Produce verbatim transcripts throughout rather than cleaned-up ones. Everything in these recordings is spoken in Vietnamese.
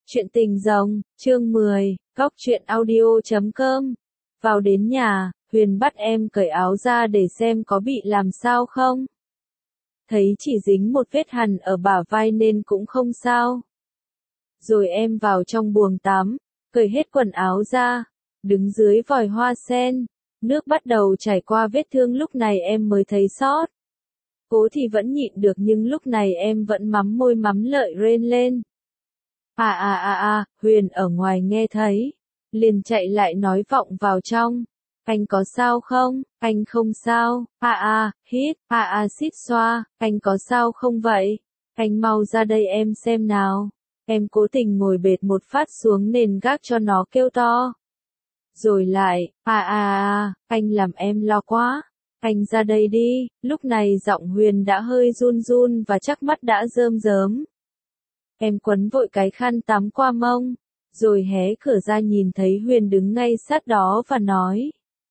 Chuyện tình rồng, chương mười, góc truyện audio chấm com. Vào đến nhà, Huyền bắt em cởi áo ra để xem có bị làm sao không. Thấy chỉ dính một vết hằn ở bả vai nên cũng không sao. Rồi em vào trong buồng tắm, cởi hết quần áo ra, đứng dưới vòi hoa sen, nước bắt đầu chảy qua vết thương, lúc này em mới thấy xót. Cố thì vẫn nhịn được nhưng lúc này em vẫn mắm môi mắm lợi rên lên. À à à à, Huyền ở ngoài nghe thấy, liền chạy lại nói vọng vào trong. Anh có sao không? Anh không sao. À à, hít, à à xít xoa, anh có sao không vậy? Anh mau ra đây em xem nào. Em cố tình ngồi bệt một phát xuống nền gác cho nó kêu to. Rồi lại, à à à, anh làm em lo quá. Anh ra đây đi. Lúc này giọng Huyền đã hơi run run và chắc mắt đã rơm rớm. Em quấn vội cái khăn tắm qua mông, rồi hé cửa ra nhìn thấy Huyền đứng ngay sát đó và nói.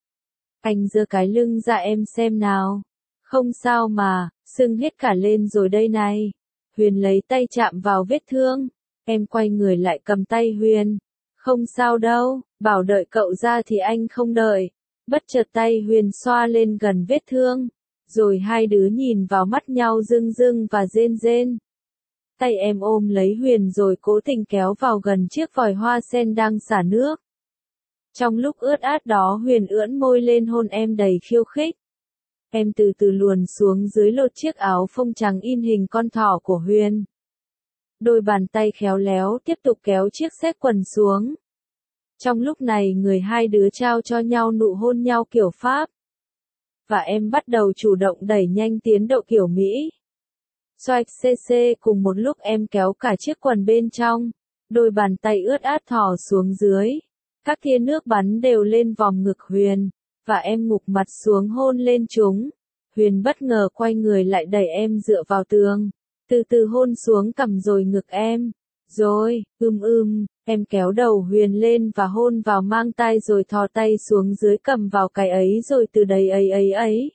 Anh giơ cái lưng ra em xem nào. Không sao mà, sưng hết cả lên rồi đây này. Huyền lấy tay chạm vào vết thương. Em quay người lại cầm tay Huyền. Không sao đâu, bảo đợi cậu ra thì anh không đợi. Bất chợt tay Huyền xoa lên gần vết thương. Rồi hai đứa nhìn vào mắt nhau rưng rưng và rên rên. Tay em ôm lấy Huyền rồi cố tình kéo vào gần chiếc vòi hoa sen đang xả nước. Trong lúc ướt át đó Huyền ưỡn môi lên hôn em đầy khiêu khích. Em từ từ luồn xuống dưới lột chiếc áo phông trắng in hình con thỏ của Huyền. Đôi bàn tay khéo léo tiếp tục kéo chiếc xếp quần xuống. Trong lúc này người hai đứa trao cho nhau nụ hôn nhau kiểu Pháp. Và em bắt đầu chủ động đẩy nhanh tiến độ kiểu Mỹ. Xoạch xê xê cùng một lúc em kéo cả chiếc quần bên trong, đôi bàn tay ướt át thò xuống dưới, các tia nước bắn đều lên vòng ngực Huyền, và em ngục mặt xuống hôn lên chúng. Huyền bất ngờ quay người lại đẩy em dựa vào tường, từ từ hôn xuống cằm rồi ngực em. Rồi, ưm ưm, em kéo đầu Huyền lên và hôn vào mang tai rồi thò tay xuống dưới cầm vào cái ấy rồi từ đấy ấy ấy ấy.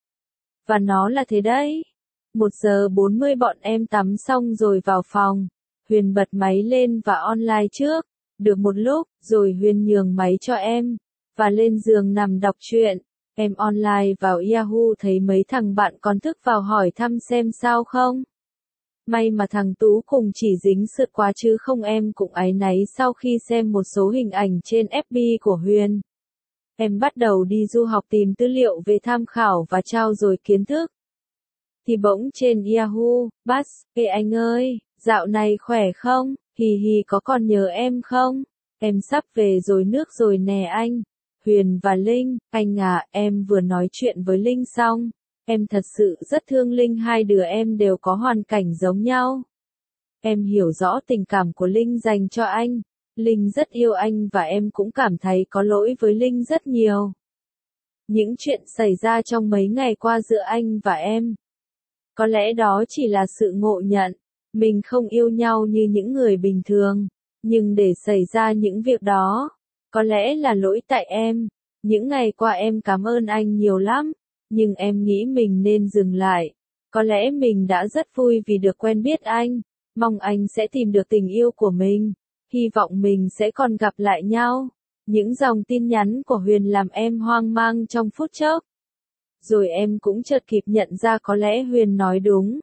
Và nó là thế đấy. Một giờ bốn mươi bọn em tắm xong rồi vào phòng. Huyền bật máy lên và online trước. Được một lúc, rồi Huyền nhường máy cho em. Và lên giường nằm đọc truyện. Em online vào Yahoo thấy mấy thằng bạn còn thức vào hỏi thăm xem sao không. May mà thằng Tú cùng chỉ dính sượt quá chứ không em cũng áy náy sau khi xem một số hình ảnh trên ép bê của Huyền. Em bắt đầu đi du học tìm tư liệu về tham khảo và trao dồi kiến thức. Thì bỗng trên Yahoo, Bas, ê anh ơi, dạo này khỏe không, hì hì có còn nhớ em không, em sắp về rồi nước rồi nè anh, Huyền và Linh, anh à, em vừa nói chuyện với Linh xong, em thật sự rất thương Linh, hai đứa em đều có hoàn cảnh giống nhau. Em hiểu rõ tình cảm của Linh dành cho anh, Linh rất yêu anh và em cũng cảm thấy có lỗi với Linh rất nhiều. Những chuyện xảy ra trong mấy ngày qua giữa anh và em. Có lẽ đó chỉ là sự ngộ nhận, mình không yêu nhau như những người bình thường, nhưng để xảy ra những việc đó, có lẽ là lỗi tại em. Những ngày qua em cảm ơn anh nhiều lắm, nhưng em nghĩ mình nên dừng lại. Có lẽ mình đã rất vui vì được quen biết anh, mong anh sẽ tìm được tình yêu của mình, hy vọng mình sẽ còn gặp lại nhau. Những dòng tin nhắn của Huyền làm em hoang mang trong phút chốc. Rồi em cũng chợt kịp nhận ra có lẽ Huyền nói đúng.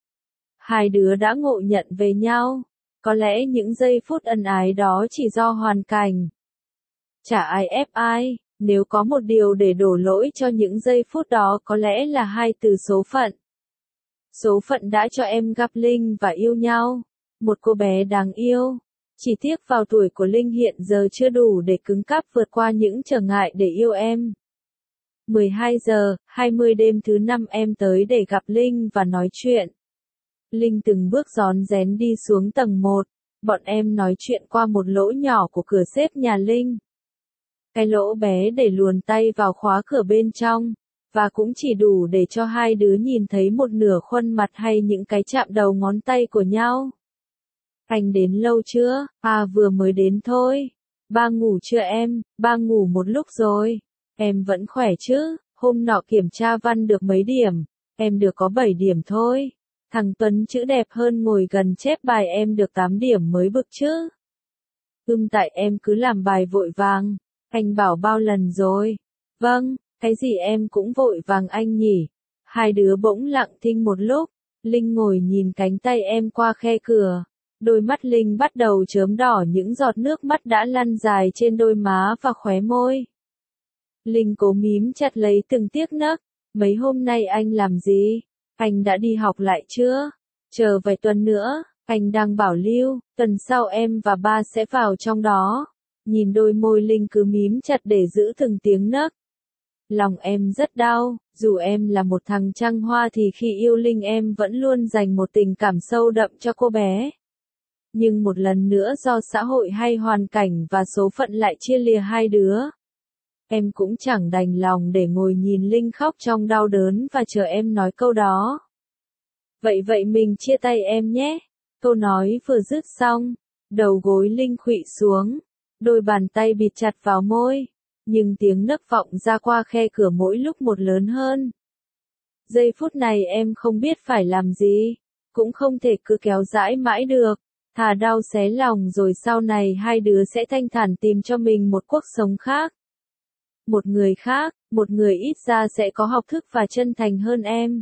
Hai đứa đã ngộ nhận về nhau. Có lẽ những giây phút ân ái đó chỉ do hoàn cảnh. Chả ai ép ai, nếu có một điều để đổ lỗi cho những giây phút đó có lẽ là hai từ số phận. Số phận đã cho em gặp Linh và yêu nhau. Một cô bé đáng yêu. Chỉ tiếc vào tuổi của Linh hiện giờ chưa đủ để cứng cáp vượt qua những trở ngại để yêu em. mười hai giờ hai mươi đêm thứ năm em tới để gặp Linh và nói chuyện. Linh từng bước rón rén đi xuống tầng một. Bọn em nói chuyện qua một lỗ nhỏ của cửa xếp nhà Linh. Cái lỗ bé để luồn tay vào khóa cửa bên trong, và cũng chỉ đủ để cho hai đứa nhìn thấy một nửa khuôn mặt hay những cái chạm đầu ngón tay của nhau. Anh đến lâu chưa? À vừa mới đến thôi. Ba ngủ chưa em? Ba ngủ một lúc rồi. Em vẫn khỏe chứ? Hôm nọ kiểm tra văn được mấy điểm? Em được có bảy điểm thôi. Thằng Tuấn chữ đẹp hơn ngồi gần chép bài em được tám điểm mới bực chứ. Ưm tại em cứ làm bài vội vàng. Anh bảo bao lần rồi. Vâng, cái gì em cũng vội vàng anh nhỉ. Hai đứa bỗng lặng thinh một lúc. Linh ngồi nhìn cánh tay em qua khe cửa. Đôi mắt Linh bắt đầu chớm đỏ, những giọt nước mắt đã lăn dài trên đôi má và khóe môi. Linh cố mím chặt lấy từng tiếc nấc. Mấy hôm nay anh làm gì? Anh đã đi học lại chưa? Chờ vài tuần nữa, anh đang bảo lưu, tuần sau em và ba sẽ vào trong đó. Nhìn đôi môi Linh cứ mím chặt để giữ từng tiếng nấc. Lòng em rất đau, dù em là một thằng trăng hoa thì khi yêu Linh em vẫn luôn dành một tình cảm sâu đậm cho cô bé. Nhưng một lần nữa do xã hội hay hoàn cảnh và số phận lại chia lìa hai đứa. Em cũng chẳng đành lòng để ngồi nhìn Linh khóc trong đau đớn và chờ em nói câu đó. Vậy vậy mình chia tay em nhé. Câu nói vừa dứt xong, đầu gối Linh khuỵu xuống, đôi bàn tay bịt chặt vào môi, nhưng tiếng nấc vọng ra qua khe cửa mỗi lúc một lớn hơn. Giây phút này em không biết phải làm gì, cũng không thể cứ kéo dãi mãi được, thà đau xé lòng rồi sau này hai đứa sẽ thanh thản tìm cho mình một cuộc sống khác. Một người khác, một người ít ra sẽ có học thức và chân thành hơn em.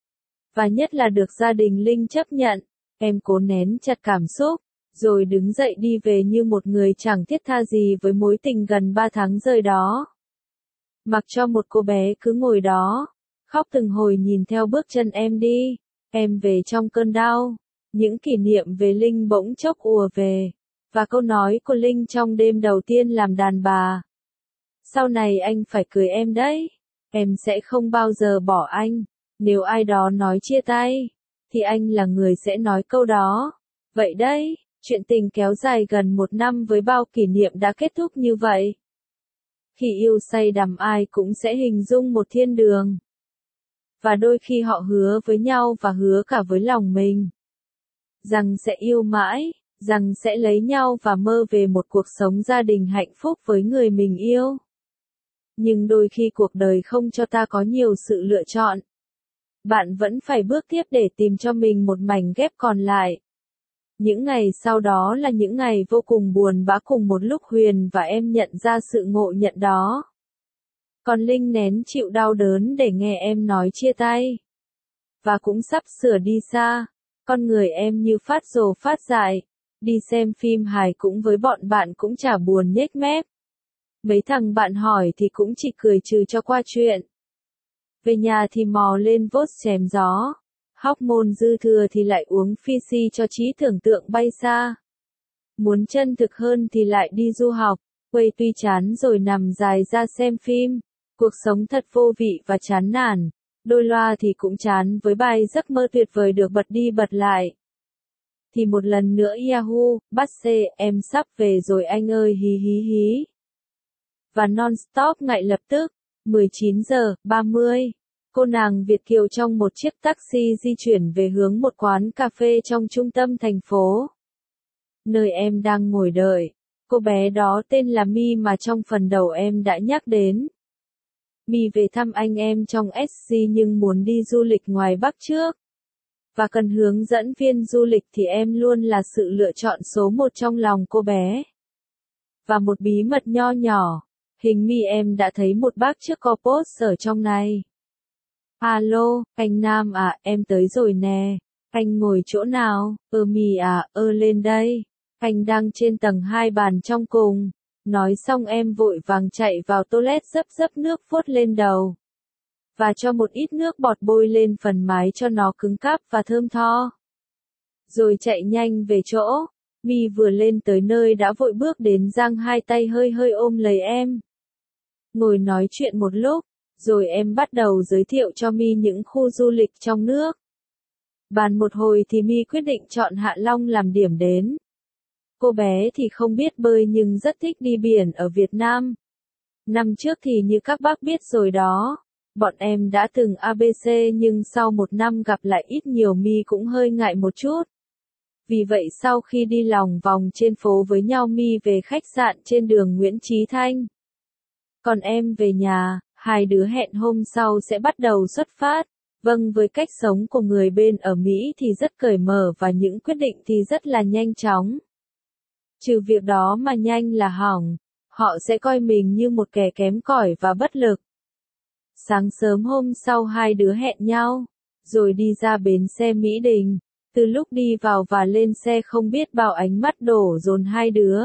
Và nhất là được gia đình Linh chấp nhận. Em cố nén chặt cảm xúc, rồi đứng dậy đi về như một người chẳng thiết tha gì với mối tình gần ba tháng rời đó. Mặc cho một cô bé cứ ngồi đó, khóc từng hồi nhìn theo bước chân em đi, em về trong cơn đau. Những kỷ niệm về Linh bỗng chốc ùa về, và câu nói của Linh trong đêm đầu tiên làm đàn bà. Sau này anh phải cưới em đấy, em sẽ không bao giờ bỏ anh, nếu ai đó nói chia tay, thì anh là người sẽ nói câu đó. Vậy đấy, chuyện tình kéo dài gần một năm với bao kỷ niệm đã kết thúc như vậy. Khi yêu say đắm ai cũng sẽ hình dung một thiên đường. Và đôi khi họ hứa với nhau và hứa cả với lòng mình. Rằng sẽ yêu mãi, rằng sẽ lấy nhau và mơ về một cuộc sống gia đình hạnh phúc với người mình yêu. Nhưng đôi khi cuộc đời không cho ta có nhiều sự lựa chọn. Bạn vẫn phải bước tiếp để tìm cho mình một mảnh ghép còn lại. Những ngày sau đó là những ngày vô cùng buồn bã, cùng một lúc Huyền và em nhận ra sự ngộ nhận đó. Còn Linh nén chịu đau đớn để nghe em nói chia tay. Và cũng sắp sửa đi xa. Con người em như phát rồ phát dại. Đi xem phim hài cũng với bọn bạn cũng chả buồn nhếch mép. Mấy thằng bạn hỏi thì cũng chỉ cười trừ cho qua chuyện. Về nhà thì mò lên vốt chém gió. Hormone dư thừa thì lại uống Fiji cho trí tưởng tượng bay xa. Muốn chân thực hơn thì lại đi du học. Quay tuy chán rồi nằm dài ra xem phim. Cuộc sống thật vô vị và chán nản. Đôi loa thì cũng chán với bài giấc mơ tuyệt vời được bật đi bật lại. Thì một lần nữa Yahoo, bắt xe, em sắp về rồi anh ơi hí hí hí. Và non-stop ngay lập tức, mười chín giờ ba mươi. Cô nàng Việt kiều trong một chiếc taxi di chuyển về hướng một quán cà phê trong trung tâm thành phố. Nơi em đang ngồi đợi. Cô bé đó tên là My mà trong phần đầu em đã nhắc đến. My về thăm anh em trong ét giê nhưng muốn đi du lịch ngoài Bắc trước. Và cần hướng dẫn viên du lịch thì em luôn là sự lựa chọn số một trong lòng cô bé. Và một bí mật nho nhỏ. Hình My em đã thấy một bác trước có post ở trong này. Alo, anh Nam à, em tới rồi nè. Anh ngồi chỗ nào? Ơ My à, ơ lên đây. Anh đang trên tầng hai bàn trong cùng. Nói xong em vội vàng chạy vào toilet dấp dấp nước vuốt lên đầu. Và cho một ít nước bọt bôi lên phần mái cho nó cứng cáp và thơm tho. Rồi chạy nhanh về chỗ. My vừa lên tới nơi đã vội bước đến giang hai tay hơi hơi ôm lấy em. Ngồi nói chuyện một lúc, rồi em bắt đầu giới thiệu cho My những khu du lịch trong nước. Bàn một hồi thì My quyết định chọn Hạ Long làm điểm đến. Cô bé thì không biết bơi nhưng rất thích đi biển ở Việt Nam. Năm trước thì như các bác biết rồi đó, bọn em đã từng a bê xê nhưng sau một năm gặp lại ít nhiều My cũng hơi ngại một chút. Vì vậy sau khi đi lòng vòng trên phố với nhau My về khách sạn trên đường Nguyễn Chí Thanh. Còn em về nhà, hai đứa hẹn hôm sau sẽ bắt đầu xuất phát. Vâng, với cách sống của người bên ở Mỹ thì rất cởi mở và những quyết định thì rất là nhanh chóng. Trừ việc đó mà nhanh là hỏng, họ sẽ coi mình như một kẻ kém cỏi và bất lực. Sáng sớm hôm sau hai đứa hẹn nhau, rồi đi ra bến xe Mỹ Đình. Từ lúc đi vào và lên xe không biết bao ánh mắt đổ dồn hai đứa.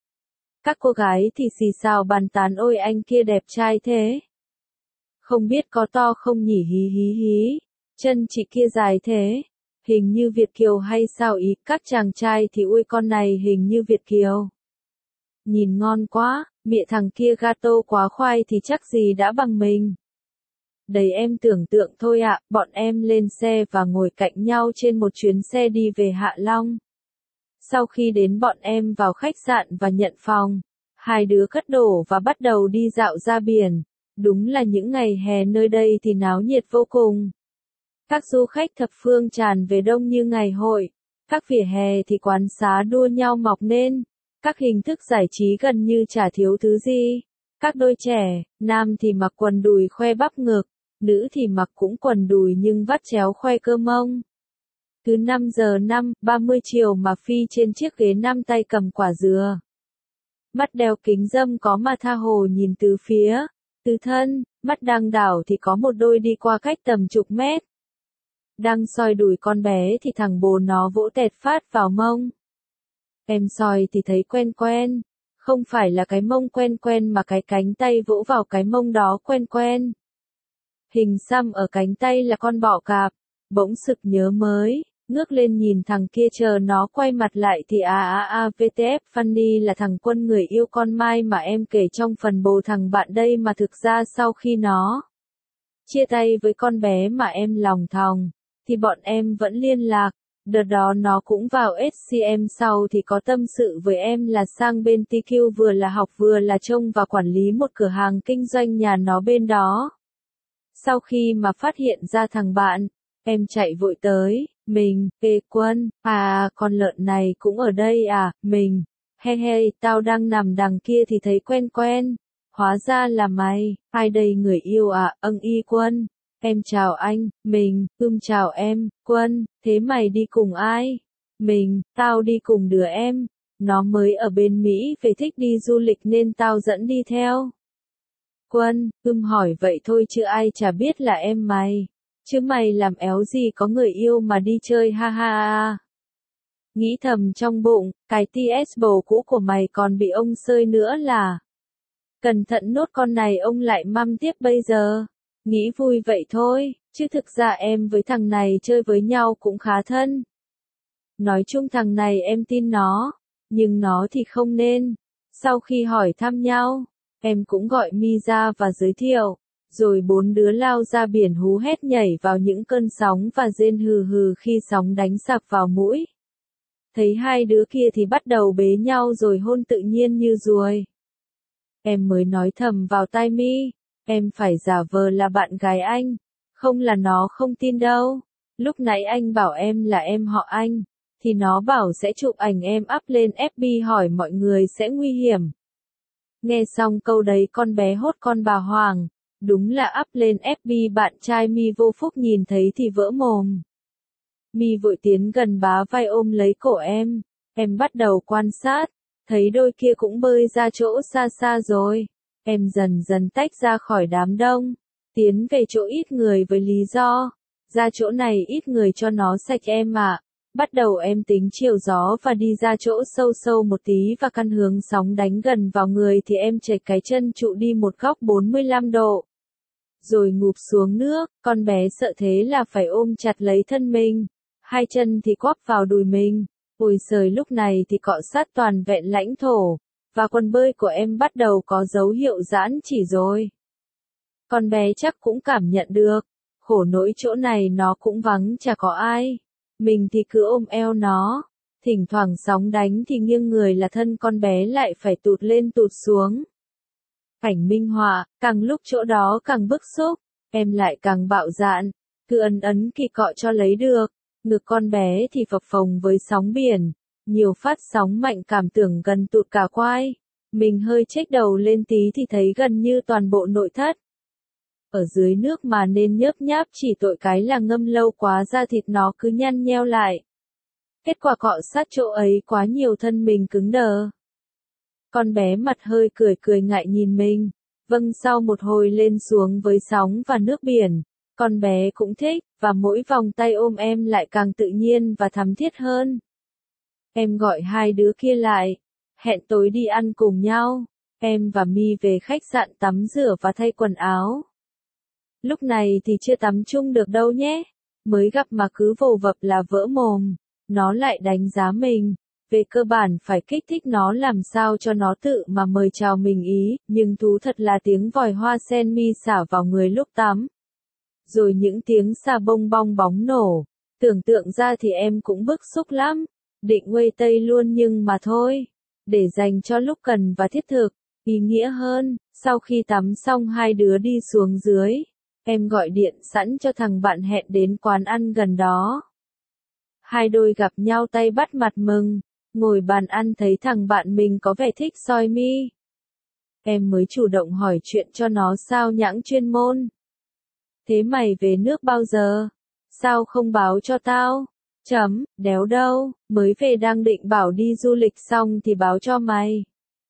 Các cô gái thì xì xào bàn tán ôi anh kia đẹp trai thế. Không biết có to không nhỉ hí hí hí, chân chị kia dài thế, hình như Việt kiều hay sao ý, các chàng trai thì ui con này hình như Việt kiều. Nhìn ngon quá, mẹ thằng kia gato quá khoai thì chắc gì đã bằng mình. Đấy em tưởng tượng thôi ạ, bọn em lên xe và ngồi cạnh nhau trên một chuyến xe đi về Hạ Long. Sau khi đến bọn em vào khách sạn và nhận phòng, hai đứa cất đồ và bắt đầu đi dạo ra biển. Đúng là những ngày hè nơi đây thì náo nhiệt vô cùng. Các du khách thập phương tràn về đông như ngày hội, các vỉa hè thì quán xá đua nhau mọc nên, các hình thức giải trí gần như chả thiếu thứ gì. Các đôi trẻ, nam thì mặc quần đùi khoe bắp ngực, nữ thì mặc cũng quần đùi nhưng vắt chéo khoe cơ mông. Cứ năm giờ năm, ba mươi chiều mà phi trên chiếc ghế năm tay cầm quả dừa. Mắt đeo kính râm có mà tha hồ nhìn từ phía, từ thân, mắt đang đảo thì có một đôi đi qua cách tầm chục mét. Đang soi đùi con bé thì thằng bồ nó vỗ tẹt phát vào mông. Em soi thì thấy quen quen, không phải là cái mông quen quen mà cái cánh tay vỗ vào cái mông đó quen quen. Hình xăm ở cánh tay là con bọ cạp, bỗng sực nhớ mới, ngước lên nhìn thằng kia chờ nó quay mặt lại thì a a a vê tê ép Funny là thằng Quân người yêu con Mai mà em kể trong phần bồ thằng bạn đây mà thực ra sau khi nó chia tay với con bé mà em lòng thòng, thì bọn em vẫn liên lạc. Đợt đó nó cũng vào ét xê em sau thì có tâm sự với em là sang bên tê quy vừa là học vừa là trông và quản lý một cửa hàng kinh doanh nhà nó bên đó. Sau khi mà phát hiện ra thằng bạn, em chạy vội tới, mình, ê Quân, à con lợn này cũng ở đây à, mình, he he, tao đang nằm đằng kia thì thấy quen quen, hóa ra là mày, ai đây người yêu à, âng y Quân. Em chào anh, mình, ưm chào em, Quân, thế mày đi cùng ai? Mình, tao đi cùng đứa em, nó mới ở bên Mỹ về thích đi du lịch nên tao dẫn đi theo. Quân, ưm hỏi vậy thôi chứ ai chả biết là em mày, chứ mày làm éo gì có người yêu mà đi chơi ha ha ha. Nghĩ thầm trong bụng, cái tê ét bồ cũ của mày còn bị ông sơi nữa là. Cẩn thận nốt con này ông lại măm tiếp bây giờ. Nghĩ vui vậy thôi, chứ thực ra em với thằng này chơi với nhau cũng khá thân. Nói chung thằng này em tin nó, nhưng nó thì không nên. Sau khi hỏi thăm nhau, em cũng gọi Mi ra và giới thiệu, rồi bốn đứa lao ra biển hú hét nhảy vào những cơn sóng và rên hừ hừ khi sóng đánh sập vào mũi. Thấy hai đứa kia thì bắt đầu bế nhau rồi hôn tự nhiên như ruồi. Em mới nói thầm vào tai Mi. Em phải giả vờ là bạn gái anh, không là nó không tin đâu. Lúc nãy anh bảo em là em họ anh, thì nó bảo sẽ chụp ảnh em up lên ép bê hỏi mọi người sẽ nguy hiểm. Nghe xong câu đấy con bé hốt con bà Hoàng, đúng là up lên ép bê bạn trai Mi vô phúc nhìn thấy thì vỡ mồm. Mi vội tiến gần bá vai ôm lấy cổ em, em bắt đầu quan sát, thấy đôi kia cũng bơi ra chỗ xa xa rồi. Em dần dần tách ra khỏi đám đông, tiến về chỗ ít người với lý do, ra chỗ này ít người cho nó sạch em ạ. Bắt đầu em tính chiều gió và đi ra chỗ sâu sâu một tí và căn hướng sóng đánh gần vào người thì em chệch cái chân trụ đi một góc bốn mươi lăm độ. Rồi ngụp xuống nước, con bé sợ thế là phải ôm chặt lấy thân mình, hai chân thì quắp vào đùi mình. Ôi giời lúc này thì cọ sát toàn vẹn lãnh thổ. Và quần bơi của em bắt đầu có dấu hiệu giãn chỉ rồi. Con bé chắc cũng cảm nhận được, khổ nỗi chỗ này nó cũng vắng chả có ai. Mình thì cứ ôm eo nó, thỉnh thoảng sóng đánh thì nghiêng người là thân con bé lại phải tụt lên tụt xuống. Cảnh minh họa, càng lúc chỗ đó càng bức xúc, em lại càng bạo dạn, cứ ấn ấn kỳ cọ cho lấy được, ngực con bé thì phập phồng với sóng biển. Nhiều phát sóng mạnh cảm tưởng gần tụt cả quai. Mình hơi chếch đầu lên tí thì thấy gần như toàn bộ nội thất. Ở dưới nước mà nên nhớp nháp chỉ tội cái là ngâm lâu quá da thịt nó cứ nhăn nheo lại. Kết quả cọ sát chỗ ấy quá nhiều thân mình cứng đờ. Con bé mặt hơi cười cười ngại nhìn mình. Vâng, sau một hồi lên xuống với sóng và nước biển, con bé cũng thích, và mỗi vòng tay ôm em lại càng tự nhiên và thắm thiết hơn. Em gọi hai đứa kia lại, hẹn tối đi ăn cùng nhau. Em và My về khách sạn tắm rửa và thay quần áo. Lúc này thì chưa tắm chung được đâu nhé. Mới gặp mà cứ vồ vập là vỡ mồm. Nó lại đánh giá mình. Về cơ bản phải kích thích nó làm sao cho nó tự mà mời chào mình ý. Nhưng thú thật là tiếng vòi hoa sen My xả vào người lúc tắm. Rồi những tiếng xà bông bong bóng nổ. Tưởng tượng ra thì em cũng bức xúc lắm. Định quay tây luôn nhưng mà thôi. Để dành cho lúc cần và thiết thực. Ý nghĩa hơn, sau khi tắm xong hai đứa đi xuống dưới. Em gọi điện sẵn cho thằng bạn hẹn đến quán ăn gần đó. Hai đôi gặp nhau tay bắt mặt mừng. Ngồi bàn ăn thấy thằng bạn mình có vẻ thích soi My. Em mới chủ động hỏi chuyện cho nó sao nhãng chuyên môn. Thế mày về nước bao giờ? Sao không báo cho tao? Chấm, đéo đâu, mới về đang định bảo đi du lịch xong thì báo cho mày.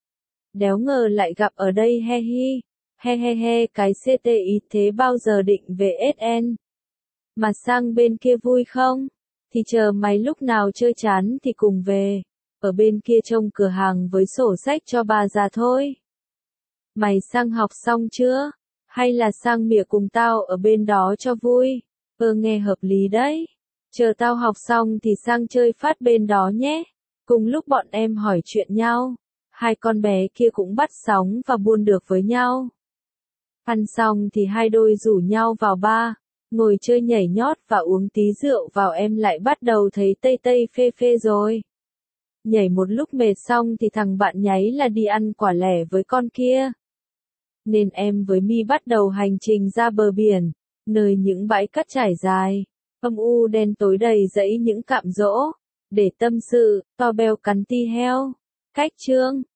Đéo ngờ lại gặp ở đây he hi. He he he cái xê tê i thế bao giờ định về ét en? Mà sang bên kia vui không? Thì chờ mày lúc nào chơi chán thì cùng về. Ở bên kia trông cửa hàng với sổ sách cho bà già thôi. Mày sang học xong chưa? Hay là sang mỉa cùng tao ở bên đó cho vui? Ơ nghe hợp lý đấy. Chờ tao học xong thì sang chơi phát bên đó nhé. Cùng lúc bọn em hỏi chuyện nhau. Hai con bé kia cũng bắt sóng và buôn được với nhau. Ăn xong thì hai đôi rủ nhau vào bar, ngồi chơi nhảy nhót và uống tí rượu vào em lại bắt đầu thấy tây tây phê phê rồi. Nhảy một lúc mệt xong thì thằng bạn nháy là đi ăn quả lẻ với con kia. Nên em với My bắt đầu hành trình ra bờ biển, nơi những bãi cát trải dài, âm u đen tối đầy dẫy những cạm rỗ, để tâm sự, to beo cắn ti heo. Cách chương